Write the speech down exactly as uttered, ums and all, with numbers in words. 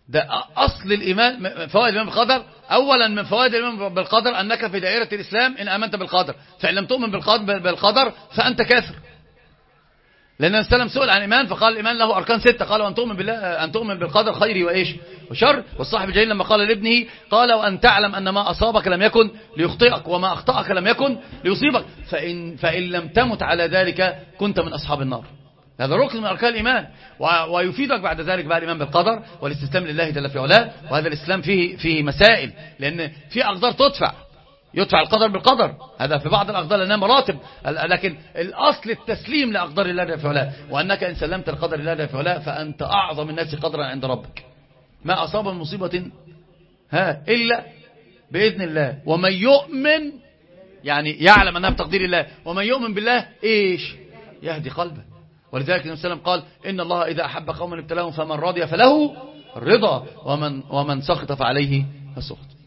ده أصل الإيمان. فوائد الإيمان بالقدر، أولا من فوائد الإيمان بالقدر أنك في دائرة الإسلام إن آمنت بالقدر، فإن لم تؤمن بالقدر فأنت كافر. لأن النبي صلى الله عليه وسلم سئل عن الإيمان فقال الإيمان له أركان ستة، قال وأن تؤمن بالله، أن تؤمن بالقدر خيره وإيش وشر. والصاحب الجليل لما قال لابنه قال وأن تعلم أن ما أصابك لم يكن ليخطئك وما أخطأك لم يكن ليصيبك، فإن, فإن لم تمت على ذلك كنت من أصحاب النار. هذا ركن من أركان الإيمان، ويفيدك بعد ذلك بقى الإيمان بالقدر والاستسلام لله جل في علاه. وهذا الإسلام فيه فيه مسائل، لأن في أقدار تدفع، يدفع القدر بالقدر، هذا في بعض الأقدار لأنها مراتب، لكن الأصل التسليم لأقدار الله جل في علاه، وأنك إن سلمت القدر لله جل في علاه فأنت أعظم الناس قدرا عند ربك. ما أصاب من مصيبة ها إلا بإذن الله، ومن يؤمن يعني يعلم أنها بتقدير الله، ومن يؤمن بالله إيش يهدي قلبه. ولذلك النبي صلى الله عليه وسلم قال إن الله إذا أحب قوما ابتلاهم فمن رضي فله الرضا ومن, ومن سخط فعليه السخط.